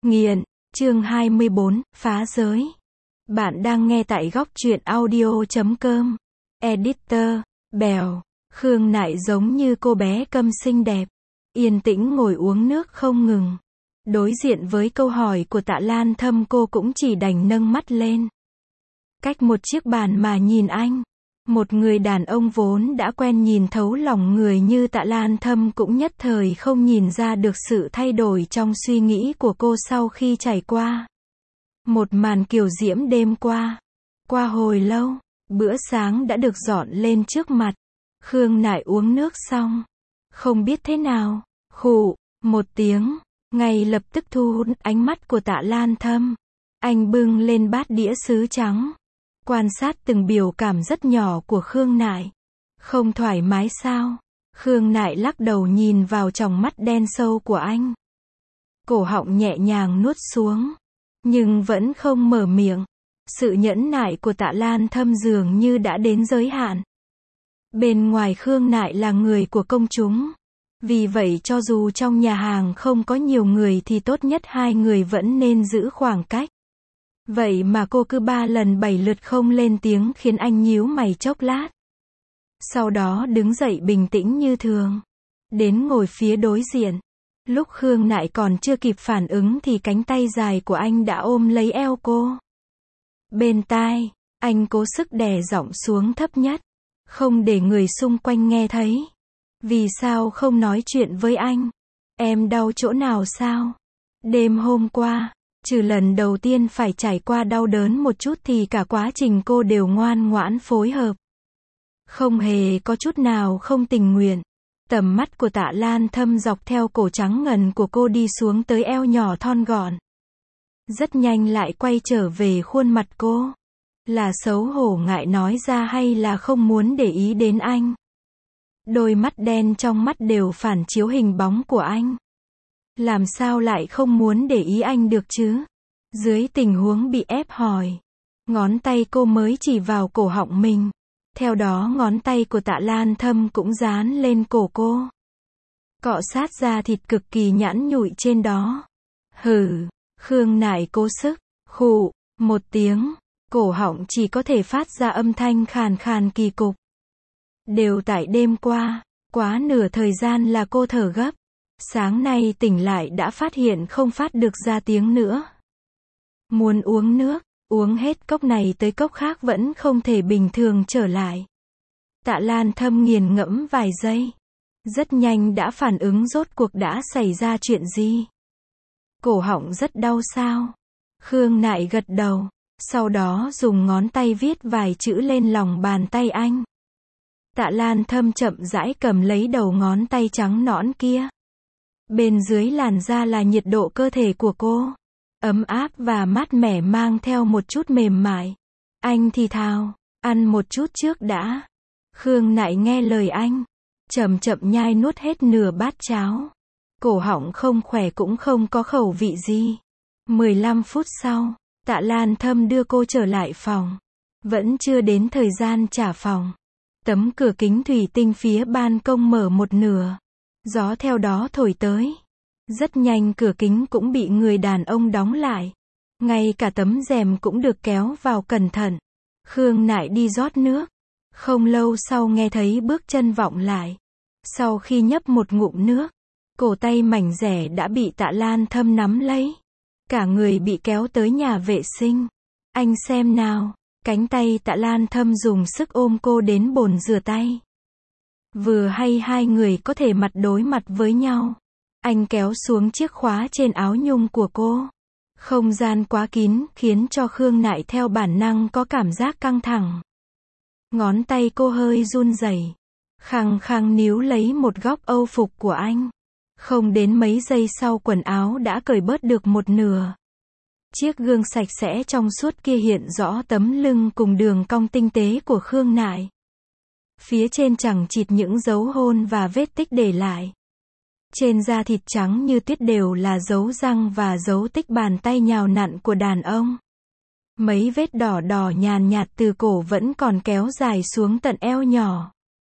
Nghiện, chương 24, phá giới. Bạn đang nghe tại góc truyện audio.com. Editor, Bèo. Khương Nại giống như cô bé câm xinh đẹp, yên tĩnh ngồi uống nước không ngừng. Đối diện với câu hỏi của Tạ Lan Thâm, cô cũng chỉ đành nâng mắt lên. Cách một chiếc bàn mà nhìn anh. Một người đàn ông vốn đã quen nhìn thấu lòng người như Tạ Lan Thâm cũng nhất thời không nhìn ra được sự thay đổi trong suy nghĩ của cô sau khi trải qua một màn kiều diễm đêm qua. Qua hồi lâu, bữa sáng đã được dọn lên trước mặt. Khương Nại uống nước xong, không biết thế nào, khụ một tiếng, ngay lập tức thu hút ánh mắt của Tạ Lan Thâm. Anh bưng lên bát đĩa sứ trắng, quan sát từng biểu cảm rất nhỏ của Khương Nại. Không thoải mái sao? Khương Nại lắc đầu nhìn vào tròng mắt đen sâu của anh. Cổ họng nhẹ nhàng nuốt xuống, nhưng vẫn không mở miệng. Sự nhẫn nại của Tạ Lan Thâm dường như đã đến giới hạn. Bên ngoài Khương Nại là người của công chúng. Vì vậy cho dù trong nhà hàng không có nhiều người thì tốt nhất hai người vẫn nên giữ khoảng cách. Vậy mà cô cứ 3 lần 7 lượt không lên tiếng khiến anh nhíu mày chốc lát. Sau đó đứng dậy bình tĩnh như thường, đến ngồi phía đối diện. Lúc Khương Nại còn chưa kịp phản ứng thì cánh tay dài của anh đã ôm lấy eo cô. Bên tai, anh cố sức đè giọng xuống thấp nhất, không để người xung quanh nghe thấy. Vì sao không nói chuyện với anh? Em đau chỗ nào sao? Đêm hôm qua, trừ lần đầu tiên phải trải qua đau đớn một chút thì cả quá trình cô đều ngoan ngoãn phối hợp. Không hề có chút nào không tình nguyện. Tầm mắt của Tạ Lan Thâm dọc theo cổ trắng ngần của cô đi xuống tới eo nhỏ thon gọn. Rất nhanh lại quay trở về khuôn mặt cô. Là xấu hổ ngại nói ra hay là không muốn để ý đến anh? Đôi mắt đen trong mắt đều phản chiếu hình bóng của anh. Làm sao lại không muốn để ý anh được chứ? Dưới tình huống bị ép hỏi, ngón tay cô mới chỉ vào cổ họng mình. Theo đó ngón tay của Tạ Lan Thâm cũng dán lên cổ cô. Cọ sát da thịt cực kỳ nhẵn nhụi trên đó. Hừ, Khương Nại cố sức, khụ một tiếng, cổ họng chỉ có thể phát ra âm thanh khàn khàn kỳ cục. Đều tại đêm qua, quá nửa thời gian là cô thở gấp. Sáng nay tỉnh lại đã phát hiện không phát được ra tiếng nữa. Muốn uống nước, uống hết cốc này tới cốc khác vẫn không thể bình thường trở lại. Tạ Lan Thâm nghiền ngẫm vài giây. Rất nhanh đã phản ứng rốt cuộc đã xảy ra chuyện gì. Cổ họng rất đau sao? Khương Nại gật đầu, sau đó dùng ngón tay viết vài chữ lên lòng bàn tay anh. Tạ Lan Thâm chậm rãi cầm lấy đầu ngón tay trắng nõn kia. Bên dưới làn da là nhiệt độ cơ thể của cô. Ấm áp và mát mẻ mang theo một chút mềm mại. Anh thì thào, ăn một chút trước đã. Khương Nại nghe lời anh, chậm chậm nhai nuốt hết nửa bát cháo. Cổ họng không khỏe cũng không có khẩu vị gì. 15 phút sau, Tạ Lan Thâm đưa cô trở lại phòng. Vẫn chưa đến thời gian trả phòng. Tấm cửa kính thủy tinh phía ban công mở một nửa. Gió theo đó thổi tới. Rất nhanh cửa kính cũng bị người đàn ông đóng lại. Ngay cả tấm rèm cũng được kéo vào cẩn thận. Khương Nại đi rót nước. Không lâu sau nghe thấy bước chân vọng lại. Sau khi nhấp một ngụm nước, cổ tay mảnh rẻ đã bị Tạ Lan Thâm nắm lấy. Cả người bị kéo tới nhà vệ sinh. Anh xem nào. Cánh tay Tạ Lan Thâm dùng sức ôm cô đến bồn rửa tay. Vừa hay hai người có thể mặt đối mặt với nhau. Anh kéo xuống chiếc khóa trên áo nhung của cô. Không gian quá kín khiến cho Khương Nại theo bản năng có cảm giác căng thẳng. Ngón tay cô hơi run rẩy, khăng khăng níu lấy một góc âu phục của anh. Không đến mấy giây sau quần áo đã cởi bớt được một nửa. Chiếc gương sạch sẽ trong suốt kia hiện rõ tấm lưng cùng đường cong tinh tế của Khương Nại. Phía trên chằng chịt những dấu hôn và vết tích để lại. Trên da thịt trắng như tuyết đều là dấu răng và dấu tích bàn tay nhào nặn của đàn ông. Mấy vết đỏ đỏ nhàn nhạt từ cổ vẫn còn kéo dài xuống tận eo nhỏ.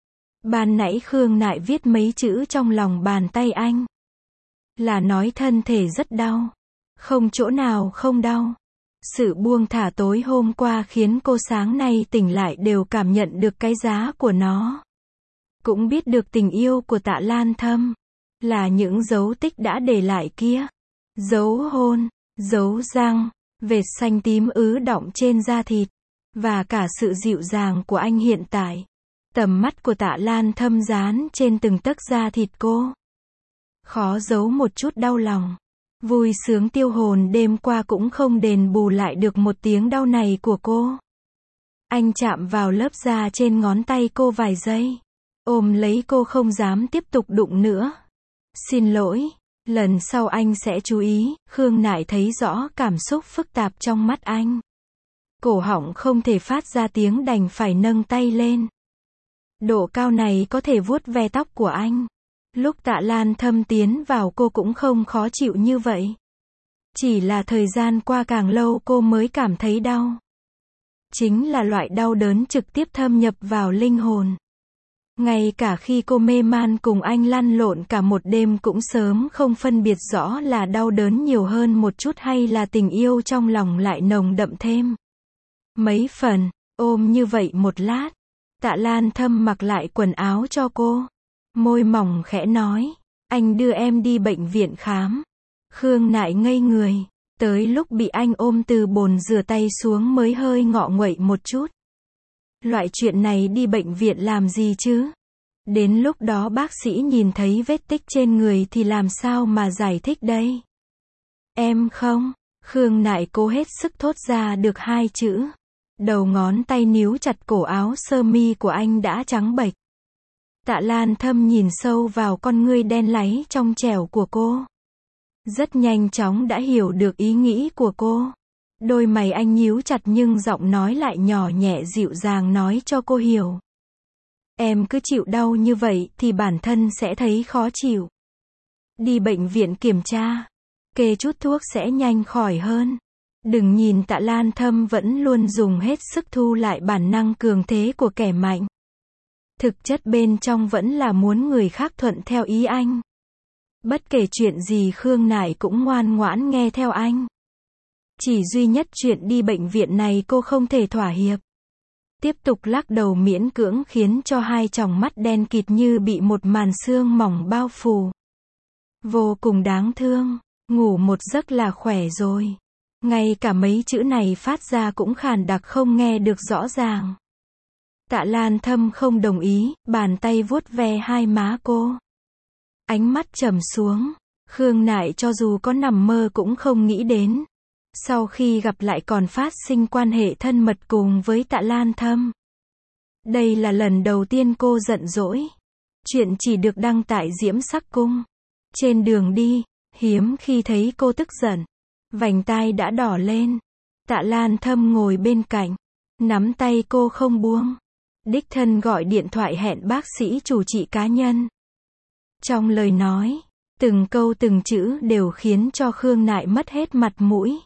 Ban nãy Khương Nại viết mấy chữ trong lòng bàn tay anh. Là nói thân thể rất đau. Không chỗ nào không đau. Sự buông thả tối hôm qua khiến cô sáng nay tỉnh lại đều cảm nhận được cái giá của nó. Cũng biết được tình yêu của Tạ Lan Thâm là những dấu tích đã để lại kia. Dấu hôn, dấu răng, vệt xanh tím ứ đọng trên da thịt, và cả sự dịu dàng của anh hiện tại. Tầm mắt của Tạ Lan Thâm dán trên từng tấc da thịt cô. Khó giấu một chút đau lòng. Vui sướng tiêu hồn đêm qua cũng không đền bù lại được một tiếng đau này của cô. Anh chạm vào lớp da trên ngón tay cô vài giây. Ôm lấy cô không dám tiếp tục đụng nữa. Xin lỗi, lần sau anh sẽ chú ý. Khương Nại thấy rõ cảm xúc phức tạp trong mắt anh. Cổ họng không thể phát ra tiếng đành phải nâng tay lên. Độ cao này có thể vuốt ve tóc của anh. Lúc Tạ Lan Thâm tiến vào cô cũng không khó chịu như vậy. Chỉ là thời gian qua càng lâu cô mới cảm thấy đau. Chính là loại đau đớn trực tiếp thâm nhập vào linh hồn. Ngay cả khi cô mê man cùng anh lăn lộn cả một đêm cũng sớm không phân biệt rõ là đau đớn nhiều hơn một chút hay là tình yêu trong lòng lại nồng đậm thêm mấy phần. Ôm như vậy một lát, Tạ Lan Thâm mặc lại quần áo cho cô. Môi mỏng khẽ nói, anh đưa em đi bệnh viện khám. Khương Nại ngây người, tới lúc bị anh ôm từ bồn rửa tay xuống mới hơi ngọ nguậy một chút. Loại chuyện này đi bệnh viện làm gì chứ? Đến lúc đó bác sĩ nhìn thấy vết tích trên người thì làm sao mà giải thích đây? Em không. Khương Nại cố hết sức thốt ra được hai chữ. Đầu ngón tay níu chặt cổ áo sơ mi của anh đã trắng bệch. Tạ Lan Thâm nhìn sâu vào con ngươi đen láy trong trẻo của cô. Rất nhanh chóng đã hiểu được ý nghĩ của cô. Đôi mày anh nhíu chặt nhưng giọng nói lại nhỏ nhẹ dịu dàng nói cho cô hiểu. Em cứ chịu đau như vậy thì bản thân sẽ thấy khó chịu. Đi bệnh viện kiểm tra, kê chút thuốc sẽ nhanh khỏi hơn. Đừng nhìn Tạ Lan Thâm vẫn luôn dùng hết sức thu lại bản năng cường thế của kẻ mạnh. Thực chất bên trong vẫn là muốn người khác thuận theo ý anh. Bất kể chuyện gì Khương Nại cũng ngoan ngoãn nghe theo anh. Chỉ duy nhất chuyện đi bệnh viện này cô không thể thỏa hiệp. Tiếp tục lắc đầu miễn cưỡng khiến cho hai tròng mắt đen kịt như bị một màn sương mỏng bao phủ. Vô cùng đáng thương, ngủ một giấc là khỏe rồi. Ngay cả mấy chữ này phát ra cũng khàn đặc không nghe được rõ ràng. Tạ Lan Thâm không đồng ý, bàn tay vuốt ve hai má cô. Ánh mắt trầm xuống, Khương Nại cho dù có nằm mơ cũng không nghĩ đến. Sau khi gặp lại còn phát sinh quan hệ thân mật cùng với Tạ Lan Thâm. Đây là lần đầu tiên cô giận dỗi. Chuyện chỉ được đăng tại Diễm Sắc Cung. Trên đường đi, hiếm khi thấy cô tức giận. Vành tai đã đỏ lên. Tạ Lan Thâm ngồi bên cạnh, nắm tay cô không buông. Đích thân gọi điện thoại hẹn bác sĩ chủ trị cá nhân. Trong lời nói, từng câu từng chữ đều khiến cho Khương Nại mất hết mặt mũi.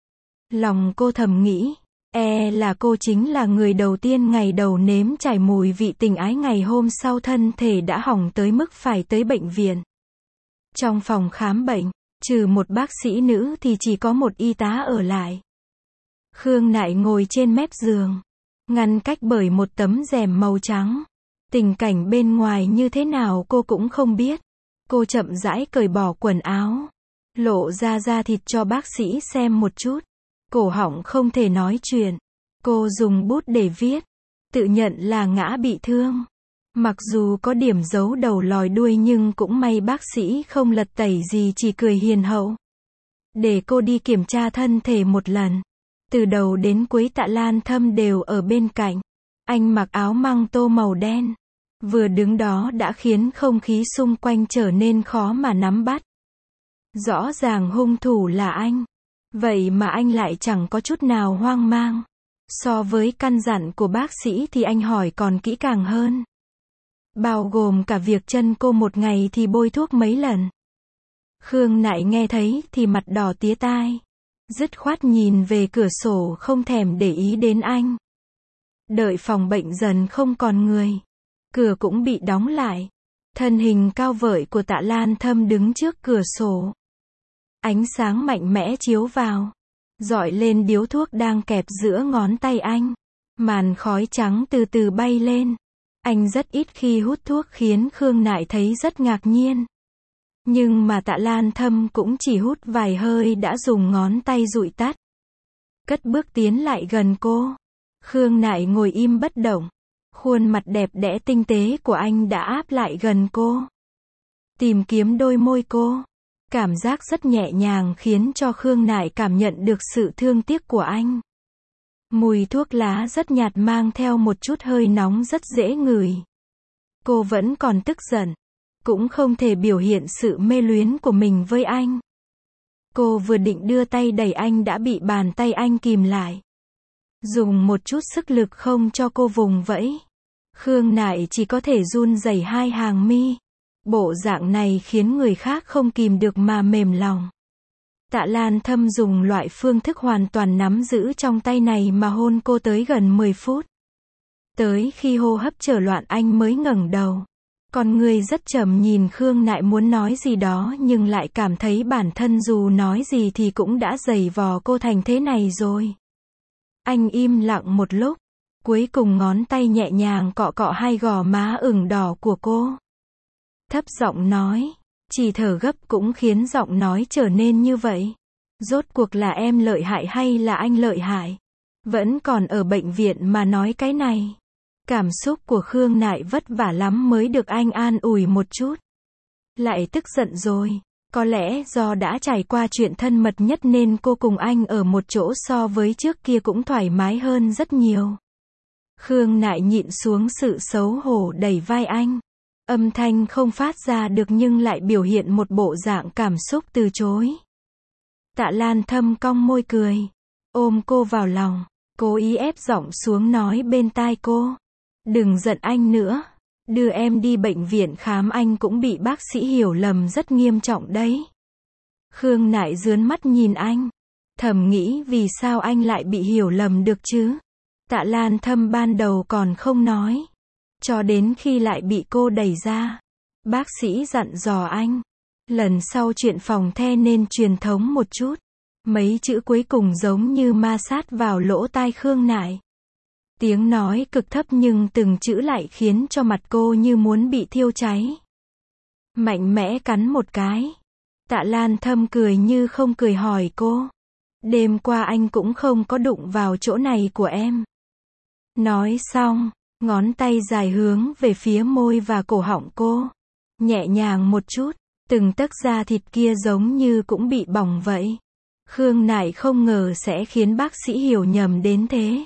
Lòng cô thầm nghĩ, là cô chính là người đầu tiên ngày đầu nếm trải mùi vị tình ái ngày hôm sau thân thể đã hỏng tới mức phải tới bệnh viện. Trong phòng khám bệnh, trừ một bác sĩ nữ thì chỉ có một y tá ở lại. Khương Nại ngồi trên mép giường, ngăn cách bởi một tấm rèm màu trắng. Tình cảnh bên ngoài như thế nào cô cũng không biết. Cô chậm rãi cởi bỏ quần áo, lộ ra da thịt cho bác sĩ xem một chút. Cổ họng không thể nói chuyện. Cô dùng bút để viết, tự nhận là ngã bị thương. Mặc dù có điểm giấu đầu lòi đuôi nhưng cũng may bác sĩ không lật tẩy gì, chỉ cười hiền hậu. Để cô đi kiểm tra thân thể một lần. Từ đầu đến cuối Tạ Lan Thâm đều ở bên cạnh. Anh mặc áo măng tô màu đen. Vừa đứng đó đã khiến không khí xung quanh trở nên khó mà nắm bắt. Rõ ràng hung thủ là anh. Vậy mà anh lại chẳng có chút nào hoang mang. So với căn dặn của bác sĩ thì anh hỏi còn kỹ càng hơn. Bao gồm cả việc chân cô một ngày thì bôi thuốc mấy lần. Khương Nại nghe thấy thì mặt đỏ tía tai. Dứt khoát nhìn về cửa sổ không thèm để ý đến anh. Đợi phòng bệnh dần không còn người. Cửa cũng bị đóng lại. Thân hình cao vợi của Tạ Lan Thâm đứng trước cửa sổ. Ánh sáng mạnh mẽ chiếu vào, rọi lên điếu thuốc đang kẹp giữa ngón tay anh. Màn khói trắng từ từ bay lên. Anh rất ít khi hút thuốc khiến Khương Nại thấy rất ngạc nhiên. Nhưng mà Tạ Lan Thâm cũng chỉ hút vài hơi đã dùng ngón tay dụi tắt. Cất bước tiến lại gần cô. Khương Nại ngồi im bất động. Khuôn mặt đẹp đẽ tinh tế của anh đã áp lại gần cô. Tìm kiếm đôi môi cô. Cảm giác rất nhẹ nhàng khiến cho Khương Nại cảm nhận được sự thương tiếc của anh. Mùi thuốc lá rất nhạt mang theo một chút hơi nóng rất dễ ngửi. Cô vẫn còn tức giận. Cũng không thể biểu hiện sự mê luyến của mình với anh. Cô vừa định đưa tay đẩy anh đã bị bàn tay anh kìm lại. Dùng một chút sức lực không cho cô vùng vẫy. Khương Nại chỉ có thể run rẩy hai hàng mi. Bộ dạng này khiến người khác không kìm được mà mềm lòng. Tạ Lan Thâm dùng loại phương thức hoàn toàn nắm giữ trong tay này mà hôn cô tới gần 10 phút. Tới khi hô hấp trở loạn anh mới ngẩng đầu. Con người rất trầm nhìn Khương Nại muốn nói gì đó nhưng lại cảm thấy bản thân dù nói gì thì cũng đã giày vò cô thành thế này rồi. Anh im lặng một lúc. Cuối cùng ngón tay nhẹ nhàng cọ cọ hai gò má ửng đỏ của cô. Thấp giọng nói. Chỉ thở gấp cũng khiến giọng nói trở nên như vậy. Rốt cuộc là em lợi hại hay là anh lợi hại? Vẫn còn ở bệnh viện mà nói cái này. Cảm xúc của Khương Nại vất vả lắm mới được anh an ủi một chút. Lại tức giận rồi. Có lẽ do đã trải qua chuyện thân mật nhất nên cô cùng anh ở một chỗ so với trước kia cũng thoải mái hơn rất nhiều. Khương Nại nhịn xuống sự xấu hổ đẩy vai anh. Âm thanh không phát ra được nhưng lại biểu hiện một bộ dạng cảm xúc từ chối. Tạ Lan Thâm cong môi cười. Ôm cô vào lòng. Cố ý ép giọng xuống nói bên tai cô. Đừng giận anh nữa. Đưa em đi bệnh viện khám anh cũng bị bác sĩ hiểu lầm rất nghiêm trọng đấy. Khương Nại dướn mắt nhìn anh. Thầm nghĩ vì sao anh lại bị hiểu lầm được chứ? Tạ Lan Thâm ban đầu còn không nói. Cho đến khi lại bị cô đẩy ra. Bác sĩ dặn dò anh. Lần sau chuyện phòng the nên truyền thống một chút. Mấy chữ cuối cùng giống như ma sát vào lỗ tai Khương Nại. Tiếng nói cực thấp nhưng từng chữ lại khiến cho mặt cô như muốn bị thiêu cháy. Mạnh mẽ cắn một cái. Tạ Lan Thâm cười như không cười hỏi cô. Đêm qua anh cũng không có đụng vào chỗ này của em. Nói xong, ngón tay dài hướng về phía môi và cổ họng cô. Nhẹ nhàng một chút, từng tấc da thịt kia giống như cũng bị bỏng vậy. Khương Nại không ngờ sẽ khiến bác sĩ hiểu nhầm đến thế.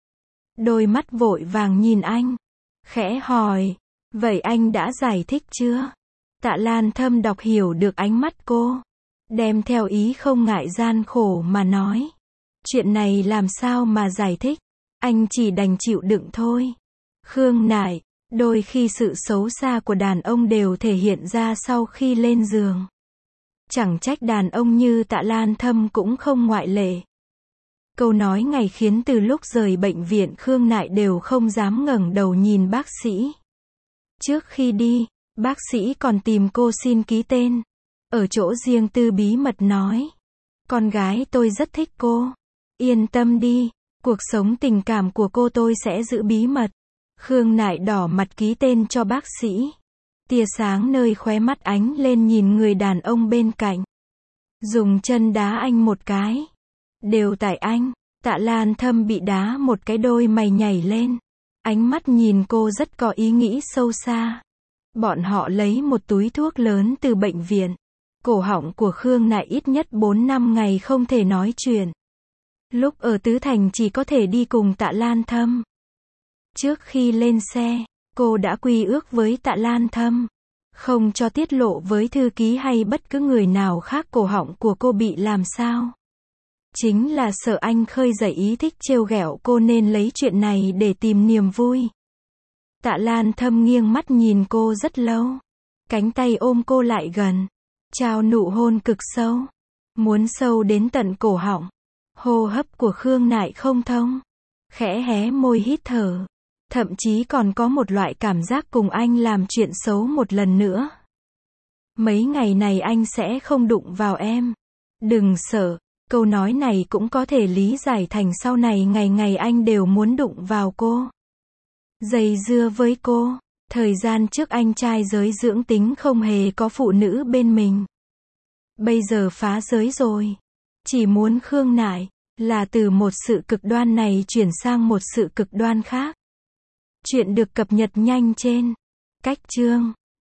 Đôi mắt vội vàng nhìn anh. Khẽ hỏi. Vậy anh đã giải thích chưa? Tạ Lan Thâm đọc hiểu được ánh mắt cô. Đem theo ý không ngại gian khổ mà nói. Chuyện này làm sao mà giải thích? Anh chỉ đành chịu đựng thôi. Khương Nại. Đôi khi sự xấu xa của đàn ông đều thể hiện ra sau khi lên giường. Chẳng trách đàn ông như Tạ Lan Thâm cũng không ngoại lệ. Câu nói ngày khiến từ lúc rời bệnh viện Khương Nại đều không dám ngẩng đầu nhìn bác sĩ. Trước khi đi, bác sĩ còn tìm cô xin ký tên. Ở chỗ riêng tư bí mật nói. Con gái tôi rất thích cô. Yên tâm đi, cuộc sống tình cảm của cô tôi sẽ giữ bí mật. Khương Nại đỏ mặt ký tên cho bác sĩ. Tia sáng nơi khóe mắt ánh lên nhìn người đàn ông bên cạnh. Dùng chân đá anh một cái. Đều tại anh. Tạ Lan Thâm bị đá một cái đôi mày nhảy lên. Ánh mắt nhìn cô rất có ý nghĩ sâu xa. Bọn họ lấy một túi thuốc lớn từ bệnh viện. Cổ họng của Khương Nại ít nhất 4-5 ngày không thể nói chuyện. Lúc ở Tứ Thành chỉ có thể đi cùng Tạ Lan Thâm. Trước khi lên xe, cô đã quy ước với Tạ Lan Thâm. Không cho tiết lộ với thư ký hay bất cứ người nào khác cổ họng của cô bị làm sao. Chính là sợ anh khơi dậy ý thích trêu ghẹo cô nên lấy chuyện này để tìm niềm vui. Tạ Lan Thâm nghiêng mắt nhìn cô rất lâu. Cánh tay ôm cô lại gần. Trao nụ hôn cực sâu. Muốn sâu đến tận cổ họng. Hô hấp của Khương Nại không thông. Khẽ hé môi hít thở. Thậm chí còn có một loại cảm giác cùng anh làm chuyện xấu một lần nữa. Mấy ngày này anh sẽ không đụng vào em. Đừng sợ, câu nói này cũng có thể lý giải thành sau này ngày ngày anh đều muốn đụng vào cô. Dây dưa với cô. Thời gian trước anh trai giới dưỡng tính không hề có phụ nữ bên mình. Bây giờ phá giới rồi. Chỉ muốn Khương Nại, là từ một sự cực đoan này chuyển sang một sự cực đoan khác. Chuyện được cập nhật nhanh trên Cách Chương.